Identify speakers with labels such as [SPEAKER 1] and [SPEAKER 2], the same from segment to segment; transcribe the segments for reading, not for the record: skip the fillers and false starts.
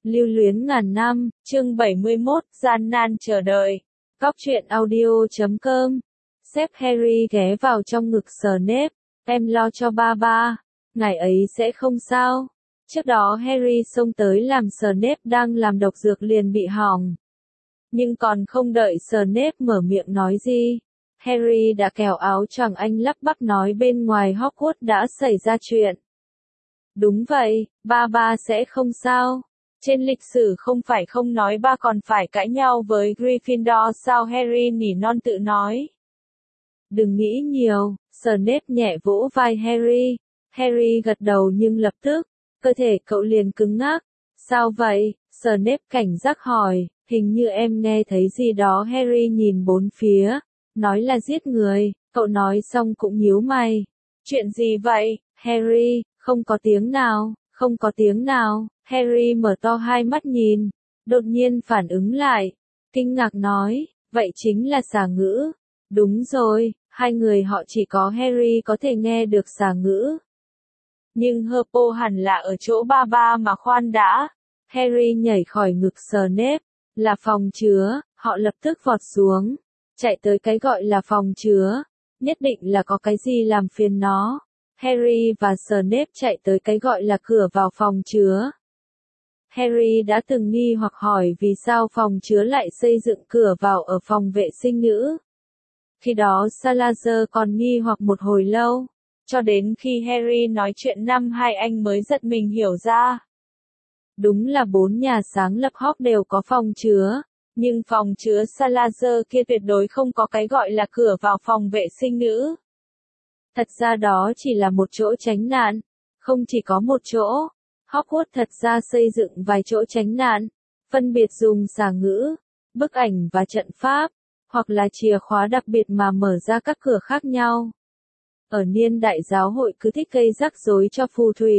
[SPEAKER 1] Lưu luyến ngàn năm, chương 71, gian nan chờ đợi. Góc truyện audio.com. Sếp Harry ghé vào trong ngực Snape, em lo cho ba ba, ngày ấy sẽ không sao. Trước đó Harry xông tới làm Snape đang làm độc dược liền bị hỏng. Nhưng còn không đợi Snape mở miệng nói gì, Harry đã kéo áo choàng anh lắp bắp nói bên ngoài Hogwarts đã xảy ra chuyện. Đúng vậy, ba sẽ không sao. Trên lịch sử không phải không nói ba còn phải cãi nhau với Gryffindor sao, Harry nỉ non tự nói. Đừng nghĩ nhiều, Snape nhẹ vỗ vai Harry. Harry gật đầu nhưng lập tức, cơ thể cậu liền cứng ngắc. Sao vậy? Snape cảnh giác hỏi, hình như em nghe thấy gì đó. Harry nhìn bốn phía, nói là giết người, cậu nói xong cũng nhíu mày. Chuyện gì vậy, Harry? Không có tiếng nào, không có tiếng nào. Harry mở to hai mắt nhìn, đột nhiên phản ứng lại, kinh ngạc nói, vậy chính là xà ngữ. Đúng rồi, hai người họ chỉ có Harry có thể nghe được xà ngữ. Nhưng Herpo hẳn là ở chỗ ba mà khoan đã. Harry nhảy khỏi ngực Snape, là phòng chứa, họ lập tức vọt xuống, chạy tới cái gọi là phòng chứa, nhất định là có cái gì làm phiền nó. Harry và Snape chạy tới cái gọi là cửa vào phòng chứa. Harry đã từng nghi hoặc hỏi vì sao phòng chứa lại xây dựng cửa vào ở phòng vệ sinh nữ. Khi đó Salazar còn nghi hoặc một hồi lâu, cho đến khi Harry nói chuyện năm hai anh mới giật mình hiểu ra. Đúng là 4 nhà sáng lập Hogwarts đều có phòng chứa, nhưng phòng chứa Salazar kia tuyệt đối không có cái gọi là cửa vào phòng vệ sinh nữ. Thật ra đó chỉ là một chỗ tránh nạn, không chỉ có một chỗ. Hogwarts thật ra xây dựng vài chỗ tránh nạn, phân biệt dùng xà ngữ, bức ảnh và trận pháp, hoặc là chìa khóa đặc biệt mà mở ra các cửa khác nhau. Ở niên đại giáo hội cứ thích gây rắc rối cho phù thủy.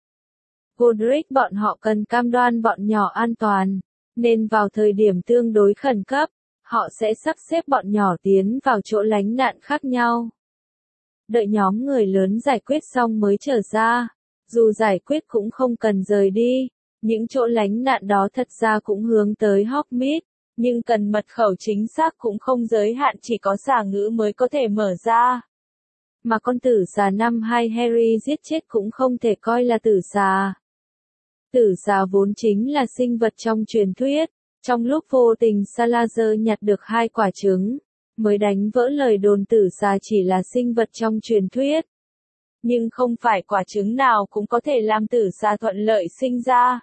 [SPEAKER 1] Godric bọn họ cần cam đoan bọn nhỏ an toàn, nên vào thời điểm tương đối khẩn cấp, họ sẽ sắp xếp bọn nhỏ tiến vào chỗ lánh nạn khác nhau. Đợi nhóm người lớn giải quyết xong mới trở ra. Dù giải quyết cũng không cần rời đi, những chỗ lánh nạn đó thật ra cũng hướng tới Hogsmeade, nhưng cần mật khẩu chính xác cũng không giới hạn, chỉ có xà ngữ mới có thể mở ra. Mà con tử xà năm 2 Harry giết chết cũng không thể coi là tử xà. Tử xà vốn chính là sinh vật trong truyền thuyết, trong lúc vô tình Salazar nhặt được 2 quả trứng, mới đánh vỡ lời đồn tử xà chỉ là sinh vật trong truyền thuyết. Nhưng không phải quả trứng nào cũng có thể làm tử xà thuận lợi sinh ra.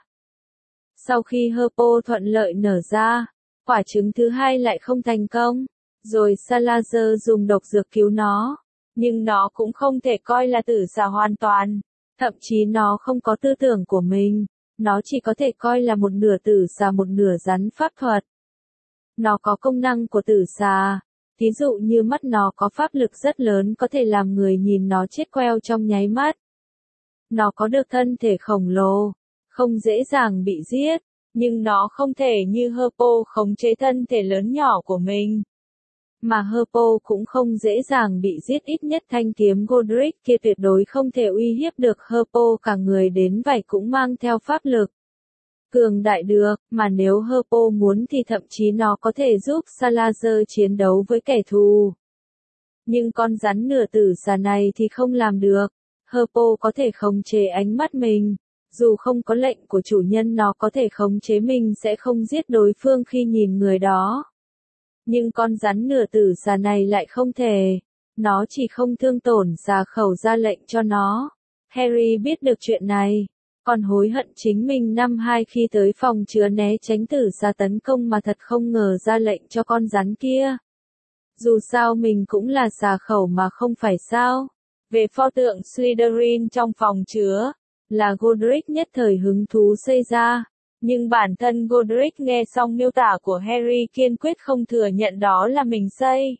[SPEAKER 1] Sau khi Herpo thuận lợi nở ra, quả trứng thứ 2 lại không thành công, rồi Salazar dùng độc dược cứu nó, nhưng nó cũng không thể coi là tử xà hoàn toàn, thậm chí nó không có tư tưởng của mình, nó chỉ có thể coi là một nửa tử xà một nửa rắn pháp thuật. Nó có công năng của tử xà. Ví dụ như mắt nó có pháp lực rất lớn có thể làm người nhìn nó chết queo trong nháy mắt. Nó có được thân thể khổng lồ, không dễ dàng bị giết, nhưng nó không thể như Herpo khống chế thân thể lớn nhỏ của mình. Mà Herpo cũng không dễ dàng bị giết, ít nhất thanh kiếm Godric kia tuyệt đối không thể uy hiếp được Herpo, cả người đến vảy cũng mang theo pháp lực. Cường đại được, mà nếu Herpo muốn thì thậm chí nó có thể giúp Salazar chiến đấu với kẻ thù. Nhưng con rắn nửa tử xà này thì không làm được. Herpo có thể khống chế ánh mắt mình, dù không có lệnh của chủ nhân nó có thể khống chế mình sẽ không giết đối phương khi nhìn người đó. Nhưng con rắn nửa tử xà này lại không thể, nó chỉ không thương tổn xà khẩu ra lệnh cho nó. Harry biết được chuyện này, còn hối hận chính mình năm 2 khi tới phòng chứa né tránh tử xà tấn công mà thật không ngờ ra lệnh cho con rắn kia. Dù sao mình cũng là xà khẩu mà không phải sao. Về pho tượng Slytherin trong phòng chứa, là Godric nhất thời hứng thú xây ra, nhưng bản thân Godric nghe xong miêu tả của Harry kiên quyết không thừa nhận đó là mình xây.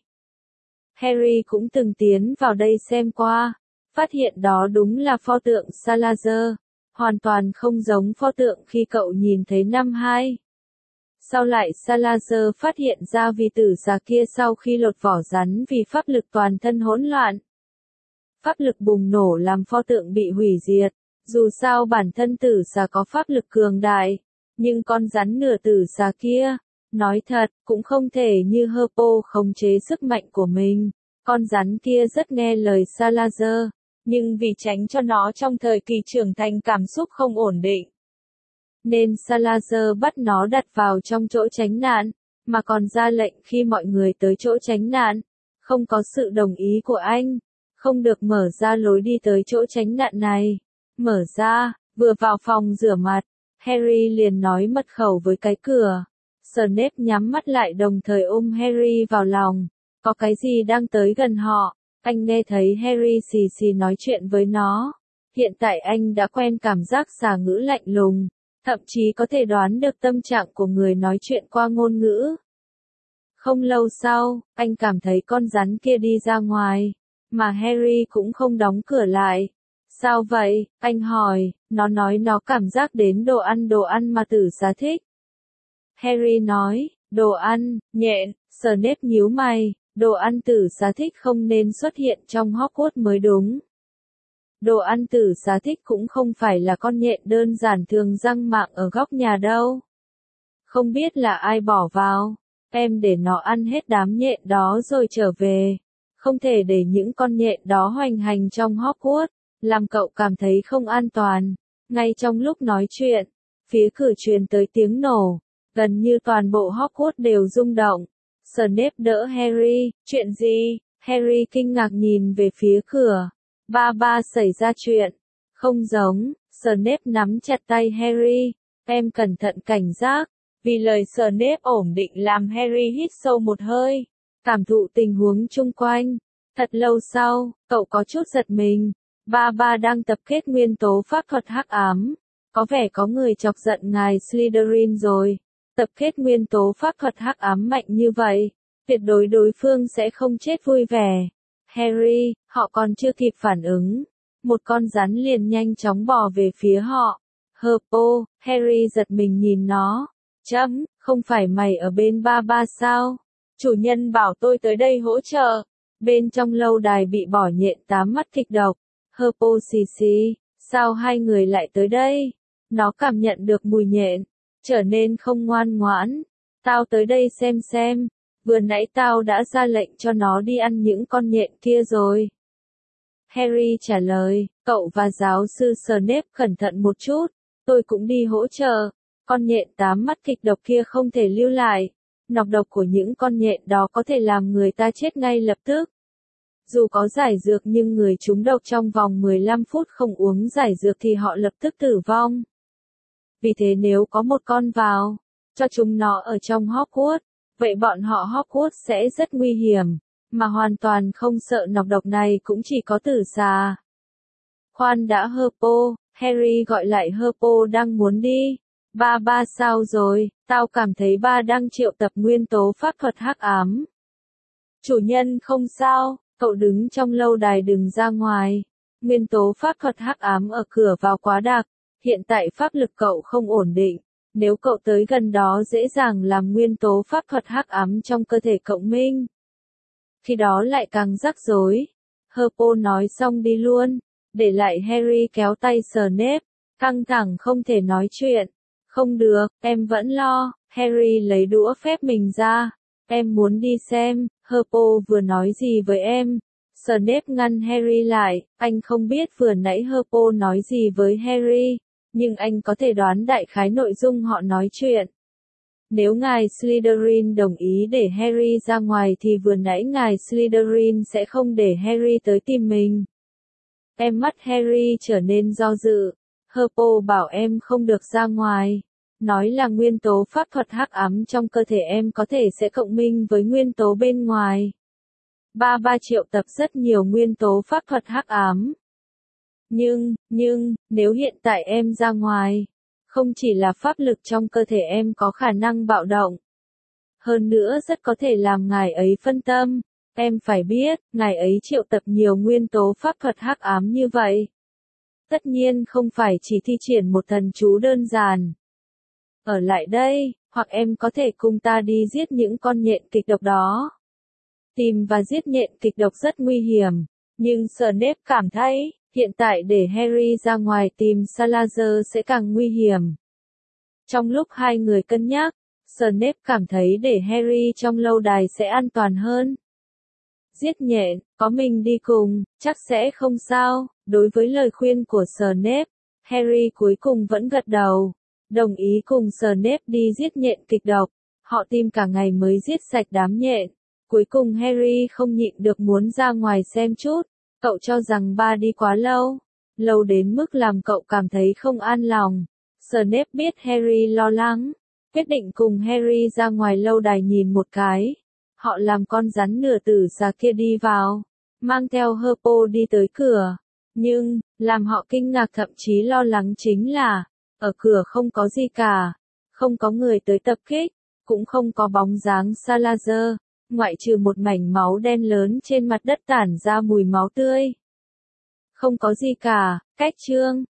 [SPEAKER 1] Harry cũng từng tiến vào đây xem qua, phát hiện đó đúng là pho tượng Salazar. Hoàn toàn không giống pho tượng khi cậu nhìn thấy năm 2. Sau lại Salazar phát hiện ra vì tử xà kia sau khi lột vỏ rắn vì pháp lực toàn thân hỗn loạn. Pháp lực bùng nổ làm pho tượng bị hủy diệt, dù sao bản thân tử xà có pháp lực cường đại, Nhưng con rắn nửa tử xà kia, nói thật, cũng không thể như Herpo khống chế sức mạnh của mình. Con rắn kia rất nghe lời Salazar, nhưng vì tránh cho nó trong thời kỳ trưởng thành cảm xúc không ổn định, nên Salazar bắt nó đặt vào trong chỗ tránh nạn, mà còn ra lệnh khi mọi người tới chỗ tránh nạn, không có sự đồng ý của anh, không được mở ra lối đi tới chỗ tránh nạn này. Mở ra, vừa vào phòng rửa mặt, Harry liền nói mật khẩu với cái cửa. Snape nhắm mắt lại đồng thời ôm Harry vào lòng. Có cái gì đang tới gần họ? Anh nghe thấy Harry xì xì nói chuyện với nó. Hiện tại anh đã quen cảm giác xà ngữ lạnh lùng, thậm chí có thể đoán được tâm trạng của người nói chuyện qua ngôn ngữ. Không lâu sau, anh cảm thấy con rắn kia đi ra ngoài, mà Harry cũng không đóng cửa lại. Sao vậy? Anh hỏi, nó nói nó cảm giác đến đồ ăn mà tử xà thích. Harry nói, đồ ăn, nhện. Snape nhíu mày, đồ ăn tử xà thích không nên xuất hiện trong Hogwarts mới đúng. Đồ ăn tử xà thích cũng không phải là con nhện đơn giản thường răng mạng ở góc nhà đâu. Không biết là ai bỏ vào, em để nó ăn hết đám nhện đó rồi trở về. Không thể để những con nhện đó hoành hành trong Hogwarts, làm cậu cảm thấy không an toàn. Ngay trong lúc nói chuyện, phía cửa truyền tới tiếng nổ, gần như toàn bộ Hogwarts đều rung động. Snape đỡ Harry, chuyện gì? Harry kinh ngạc nhìn về phía cửa. Ba xảy ra chuyện. Không giống, Snape nắm chặt tay Harry. Em cẩn thận cảnh giác. Vì lời Snape ổn định làm Harry hít sâu một hơi, cảm thụ tình huống chung quanh. Thật lâu sau, cậu có chút giật mình. Ba đang tập kết nguyên tố pháp thuật hắc ám. Có vẻ có người chọc giận ngài Slytherin rồi. Tập kết nguyên tố pháp thuật hắc ám mạnh như vậy, tuyệt đối đối phương sẽ không chết vui vẻ. Harry, họ còn chưa kịp phản ứng, một con rắn liền nhanh chóng bò về phía họ. Herpo, Harry giật mình nhìn nó. Không phải mày ở bên ba sao? Chủ nhân bảo tôi tới đây hỗ trợ. Bên trong lâu đài bị bỏ nhện 8 mắt kịch độc. Herpo xì xì, sao hai người lại tới đây? Nó cảm nhận được mùi nhện, trở nên không ngoan ngoãn. Tao tới đây xem, vừa nãy tao đã ra lệnh cho nó đi ăn những con nhện kia rồi. Harry trả lời, cậu và giáo sư Snape cẩn thận một chút, tôi cũng đi hỗ trợ. Con nhện 8 mắt kịch độc kia không thể lưu lại. Nọc độc của những con nhện đó có thể làm người ta chết ngay lập tức. Dù có giải dược nhưng người trúng độc trong vòng 15 phút không uống giải dược thì họ lập tức tử vong. Vì thế nếu có một con vào, cho chúng nó ở trong Hogwarts, vậy bọn họ Hogwarts sẽ rất nguy hiểm, mà hoàn toàn không sợ nọc độc này cũng chỉ có tử xà. Khoan đã Herpo, Harry gọi lại Herpo đang muốn đi. Ba sao rồi, tao cảm thấy ba đang triệu tập nguyên tố pháp thuật hắc ám. Chủ nhân không sao, cậu đứng trong lâu đài đừng ra ngoài. Nguyên tố pháp thuật hắc ám ở cửa vào quá đặc, hiện tại pháp lực cậu không ổn định. Nếu cậu tới gần đó dễ dàng làm nguyên tố pháp thuật hắc ám trong cơ thể cộng minh. Khi đó lại càng rắc rối. Herpo nói xong đi luôn, để lại Harry kéo tay Snape, căng thẳng không thể nói chuyện. Không được, em vẫn lo. Harry lấy đũa phép mình ra. Em muốn đi xem, Herpo vừa nói gì với em. Snape ngăn Harry lại, anh không biết vừa nãy Herpo nói gì với Harry, nhưng anh có thể đoán đại khái nội dung họ nói chuyện. Nếu ngài Slytherin đồng ý để Harry ra ngoài thì vừa nãy ngài Slytherin sẽ không để Harry tới tìm mình. Em mắt Harry trở nên do dự. Herpo bảo em không được ra ngoài. Nói là nguyên tố pháp thuật hắc ám trong cơ thể em có thể sẽ cộng minh với nguyên tố bên ngoài. Ba triệu tập rất nhiều nguyên tố pháp thuật hắc ám. Nhưng, nếu hiện tại em ra ngoài, không chỉ là pháp lực trong cơ thể em có khả năng bạo động. Hơn nữa rất có thể làm ngài ấy phân tâm. Em phải biết, ngài ấy triệu tập nhiều nguyên tố pháp thuật hắc ám như vậy. Tất nhiên không phải chỉ thi triển một thần chú đơn giản. Ở lại đây, hoặc em có thể cùng ta đi giết những con nhện kịch độc đó. Tìm và giết nhện kịch độc rất nguy hiểm, nhưng Snape cảm thấy, hiện tại để Harry ra ngoài tìm Salazar sẽ càng nguy hiểm. Trong lúc hai người cân nhắc, Snape cảm thấy để Harry trong lâu đài sẽ an toàn hơn. Giết nhện, có mình đi cùng, chắc sẽ không sao. Đối với lời khuyên của Snape, Harry cuối cùng vẫn gật đầu, đồng ý cùng Snape đi giết nhện kịch độc. Họ tìm cả ngày mới giết sạch đám nhện. Cuối cùng Harry không nhịn được muốn ra ngoài xem chút. Cậu cho rằng ba đi quá lâu, lâu đến mức làm cậu cảm thấy không an lòng. Snape biết Harry lo lắng, quyết định cùng Harry ra ngoài lâu đài nhìn một cái. Họ làm con rắn nửa tử xà kia đi vào, mang theo Herpo đi tới cửa. Nhưng, làm họ kinh ngạc thậm chí lo lắng chính là, ở cửa không có gì cả, không có người tới tập kích, cũng không có bóng dáng Salazar, ngoại trừ một mảnh máu đen lớn trên mặt đất tản ra mùi máu tươi. Không có gì cả, cách chương.